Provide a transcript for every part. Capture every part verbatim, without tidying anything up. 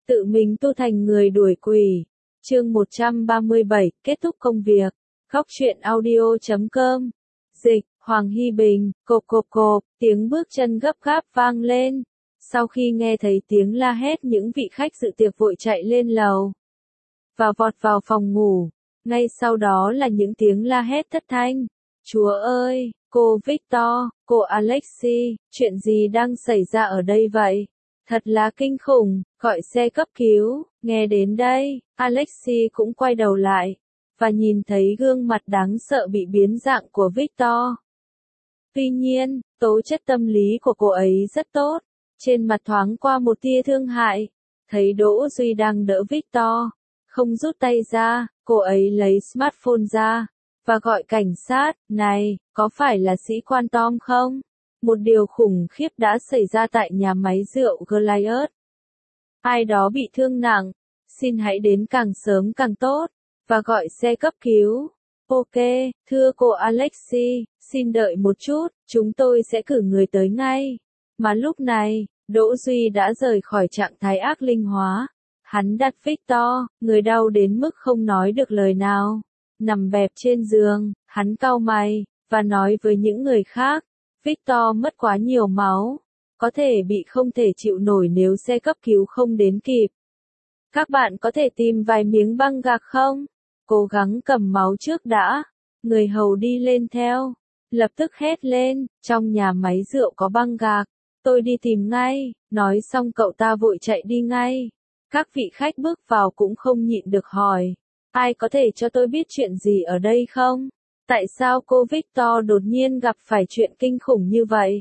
Tự mình tu thành người đuổi quỷ. Chương một trăm ba mươi bảy, kết thúc công việc. Góc truyện audio chấm com. Dịch, Hoàng Hy Bình, cộp cộp cộp, tiếng bước chân gấp gáp vang lên. Sau khi nghe thấy tiếng la hét, những vị khách dự tiệc vội chạy lên lầu và vọt vào phòng ngủ. Ngay sau đó là những tiếng la hét thất thanh. Chúa ơi, cô Victor, cô Alexei, chuyện gì đang xảy ra ở đây vậy? Thật là kinh khủng, gọi xe cấp cứu. Nghe đến đây, Alexei cũng quay đầu lại và nhìn thấy gương mặt đáng sợ bị biến dạng của Victor. Tuy nhiên, tố chất tâm lý của cô ấy rất tốt, trên mặt thoáng qua một tia thương hại. Thấy Đỗ Duy đang đỡ Victor, không rút tay ra, cô ấy lấy smartphone ra và gọi cảnh sát. Này, có phải là sĩ quan Tom không? Một điều khủng khiếp đã xảy ra tại nhà máy rượu Goliath. Ai đó bị thương nặng, xin hãy đến càng sớm càng tốt, và gọi xe cấp cứu. Ok, thưa cô Alexei, xin đợi một chút, chúng tôi sẽ cử người tới ngay. Mà lúc này, Đỗ Duy đã rời khỏi trạng thái ác linh hóa. Hắn đặt Victor, người đau đến mức không nói được lời nào, nằm bẹp trên giường. Hắn cau mày và nói với những người khác, Victor mất quá nhiều máu, có thể bị không thể chịu nổi nếu xe cấp cứu không đến kịp. Các bạn có thể tìm vài miếng băng gạc không? Cố gắng cầm máu trước đã. Người hầu đi lên theo, lập tức hét lên, trong nhà máy rượu có băng gạc, tôi đi tìm ngay. Nói xong cậu ta vội chạy đi ngay. Các vị khách bước vào cũng không nhịn được hỏi, ai có thể cho tôi biết chuyện gì ở đây không? Tại sao cô Victor đột nhiên gặp phải chuyện kinh khủng như vậy?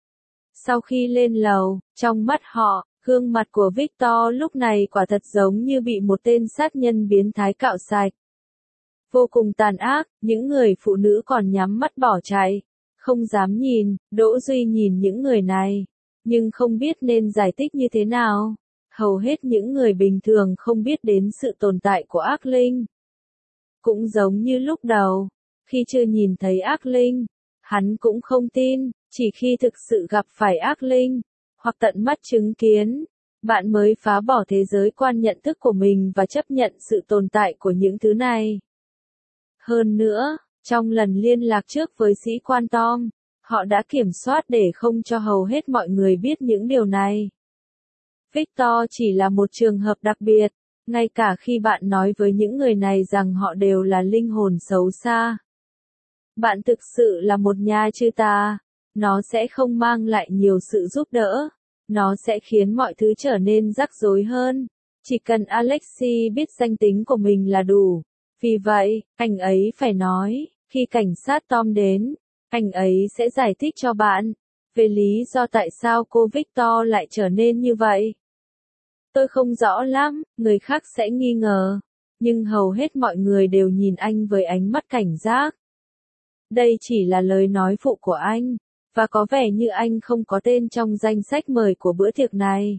Sau khi lên lầu, trong mắt họ, gương mặt của Victor lúc này quả thật giống như bị một tên sát nhân biến thái cạo sạch. Vô cùng tàn ác, những người phụ nữ còn nhắm mắt bỏ chạy, không dám nhìn. Đỗ Duy nhìn những người này, nhưng không biết nên giải thích như thế nào. Hầu hết những người bình thường không biết đến sự tồn tại của ác linh. Cũng giống như lúc đầu, khi chưa nhìn thấy ác linh, hắn cũng không tin, chỉ khi thực sự gặp phải ác linh, hoặc tận mắt chứng kiến, bạn mới phá bỏ thế giới quan nhận thức của mình và chấp nhận sự tồn tại của những thứ này. Hơn nữa, trong lần liên lạc trước với sĩ quan Tom, họ đã kiểm soát để không cho hầu hết mọi người biết những điều này. Victor chỉ là một trường hợp đặc biệt, ngay cả khi bạn nói với những người này rằng họ đều là linh hồn xấu xa. Bạn thực sự là một nhà chư tà, nó sẽ không mang lại nhiều sự giúp đỡ, nó sẽ khiến mọi thứ trở nên rắc rối hơn. Chỉ cần Alexei biết danh tính của mình là đủ. Vì vậy, anh ấy phải nói, khi cảnh sát Tom đến, anh ấy sẽ giải thích cho bạn về lý do tại sao cô Victor lại trở nên như vậy. Tôi không rõ lắm, người khác sẽ nghi ngờ, nhưng hầu hết mọi người đều nhìn anh với ánh mắt cảnh giác. Đây chỉ là lời nói phụ của anh, và có vẻ như anh không có tên trong danh sách mời của bữa tiệc này.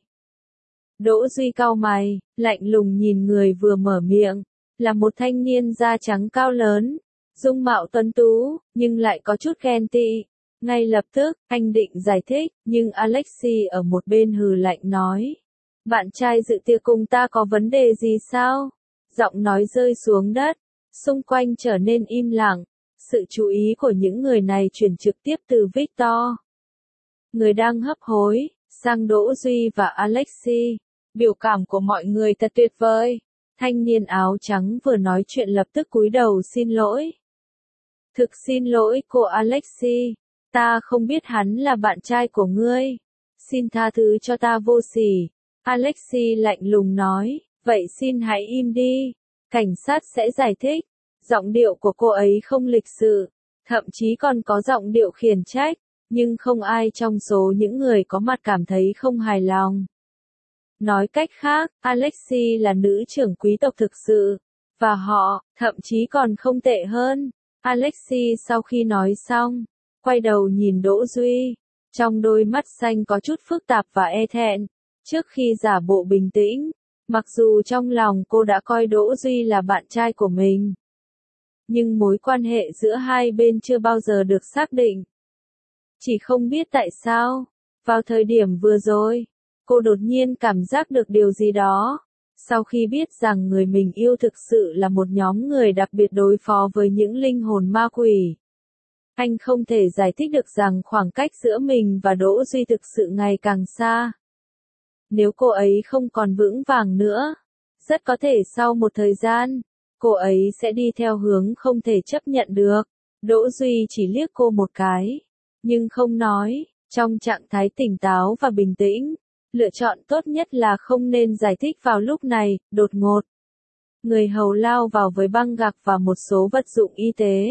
Đỗ Duy cau mày, lạnh lùng nhìn người vừa mở miệng, là một thanh niên da trắng cao lớn, dung mạo tuấn tú, nhưng lại có chút ghen tị. Ngay lập tức, anh định giải thích, nhưng Alexei ở một bên hừ lạnh nói, bạn trai dự tiệc cùng ta có vấn đề gì sao? Giọng nói rơi xuống đất, xung quanh trở nên im lặng. Sự chú ý của những người này chuyển trực tiếp từ Victor, người đang hấp hối, sang Đỗ Duy và Alexei. Biểu cảm của mọi người thật tuyệt vời. Thanh niên áo trắng vừa nói chuyện lập tức cúi đầu xin lỗi. Thực xin lỗi cô Alexei, ta không biết hắn là bạn trai của ngươi. Xin tha thứ cho ta vô sỉ. Alexei lạnh lùng nói, vậy xin hãy im đi. Cảnh sát sẽ giải thích. Giọng điệu của cô ấy không lịch sự, thậm chí còn có giọng điệu khiển trách, nhưng không ai trong số những người có mặt cảm thấy không hài lòng. Nói cách khác, Alexei là nữ trưởng quý tộc thực sự, và họ, thậm chí còn không tệ hơn. Alexei sau khi nói xong, quay đầu nhìn Đỗ Duy, trong đôi mắt xanh có chút phức tạp và e thẹn, trước khi giả bộ bình tĩnh, mặc dù trong lòng cô đã coi Đỗ Duy là bạn trai của mình. Nhưng mối quan hệ giữa hai bên chưa bao giờ được xác định. Chỉ không biết tại sao, vào thời điểm vừa rồi, Cô đột nhiên cảm giác được điều gì đó. Sau khi biết rằng người mình yêu thực sự là một nhóm người đặc biệt đối phó với những linh hồn ma quỷ. Anh không thể giải thích được rằng khoảng cách giữa mình và Đỗ Duy thực sự ngày càng xa. Nếu cô ấy không còn vững vàng nữa, rất có thể sau một thời gian, cô ấy sẽ đi theo hướng không thể chấp nhận được. Đỗ Duy chỉ liếc cô một cái, nhưng không nói, trong trạng thái tỉnh táo và bình tĩnh. Lựa chọn tốt nhất là không nên giải thích vào lúc này, đột ngột. Người hầu lao vào với băng gạc và một số vật dụng y tế.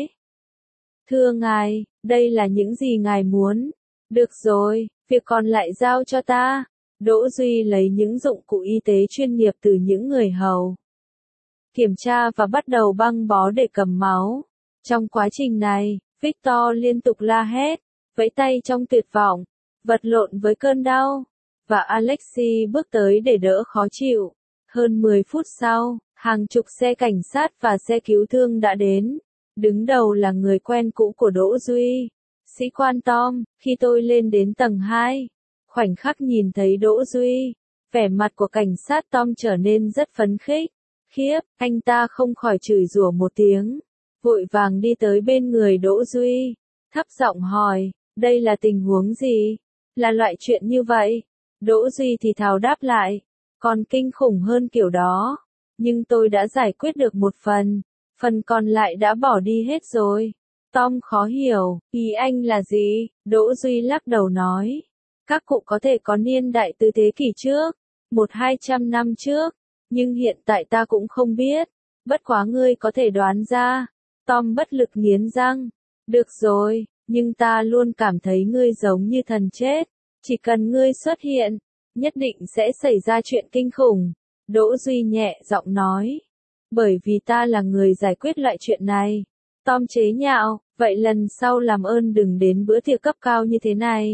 Thưa ngài, đây là những gì ngài muốn. Được rồi, việc còn lại giao cho ta. Đỗ Duy lấy những dụng cụ y tế chuyên nghiệp từ những người hầu. Kiểm tra và bắt đầu băng bó để cầm máu. Trong quá trình này, Victor liên tục la hét, vẫy tay trong tuyệt vọng, vật lộn với cơn đau. Và Alexei bước tới để đỡ khó chịu. Hơn mười phút sau, hàng chục xe cảnh sát và xe cứu thương đã đến. Đứng đầu là người quen cũ của Đỗ Duy, sĩ quan Tom. Khi tôi lên đến tầng hai, khoảnh khắc nhìn thấy Đỗ Duy, vẻ mặt của cảnh sát Tom trở nên rất phấn khích. Khiếp, anh ta không khỏi chửi rủa một tiếng, vội vàng đi tới bên người Đỗ Duy, thấp giọng hỏi, đây là tình huống gì? Là loại chuyện như vậy? Đỗ Duy thì thào đáp lại, còn kinh khủng hơn kiểu đó, nhưng tôi đã giải quyết được một phần, phần còn lại đã bỏ đi hết rồi. Tom khó hiểu, ý anh là gì? Đỗ Duy lắc đầu nói, các cụ có thể có niên đại từ thế kỷ trước, một hai trăm năm trước, nhưng hiện tại ta cũng không biết, bất quá ngươi có thể đoán ra. Tom bất lực nghiến răng, được rồi, nhưng ta luôn cảm thấy ngươi giống như thần chết. Chỉ cần ngươi xuất hiện, nhất định sẽ xảy ra chuyện kinh khủng. Đỗ Duy nhẹ giọng nói. Bởi vì ta là người giải quyết loại chuyện này. Tom chế nhạo, vậy lần sau làm ơn đừng đến bữa tiệc cấp cao như thế này.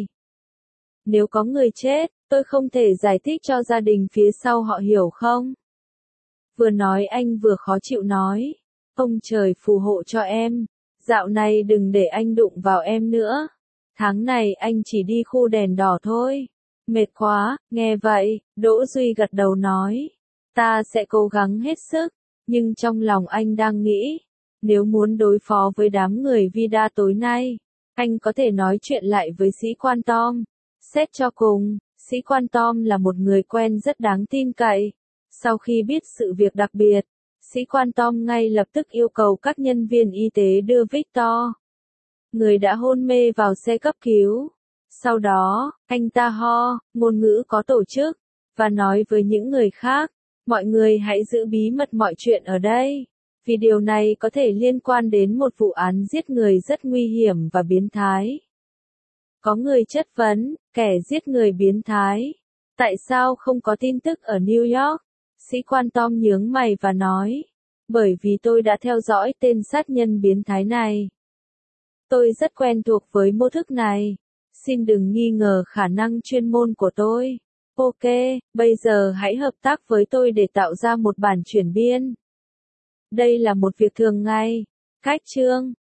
Nếu có người chết, tôi không thể giải thích cho gia đình phía sau họ hiểu không? Vừa nói anh vừa khó chịu nói. Ông trời phù hộ cho em. Dạo này đừng để anh đụng vào em nữa. Tháng này anh chỉ đi khu đèn đỏ thôi. Mệt quá, nghe vậy, Đỗ Duy gật đầu nói. Ta sẽ cố gắng hết sức, nhưng trong lòng anh đang nghĩ, nếu muốn đối phó với đám người Vida tối nay, anh có thể nói chuyện lại với sĩ quan Tom. Xét cho cùng, sĩ quan Tom là một người quen rất đáng tin cậy. Sau khi biết sự việc đặc biệt, sĩ quan Tom ngay lập tức yêu cầu các nhân viên y tế đưa Victor, người đã hôn mê, vào xe cấp cứu. Sau đó, anh ta ho, ngôn ngữ có tổ chức, và nói với những người khác, mọi người hãy giữ bí mật mọi chuyện ở đây, vì điều này có thể liên quan đến một vụ án giết người rất nguy hiểm và biến thái. Có người chất vấn, kẻ giết người biến thái, tại sao không có tin tức ở New York? Sĩ quan Tom nhướng mày và nói, bởi vì tôi đã theo dõi tên sát nhân biến thái này. Tôi rất quen thuộc với mô thức này. Xin đừng nghi ngờ khả năng chuyên môn của tôi. Ok, bây giờ hãy hợp tác với tôi để tạo ra một bản chuyển biên. Đây là một việc thường ngày. Cách chương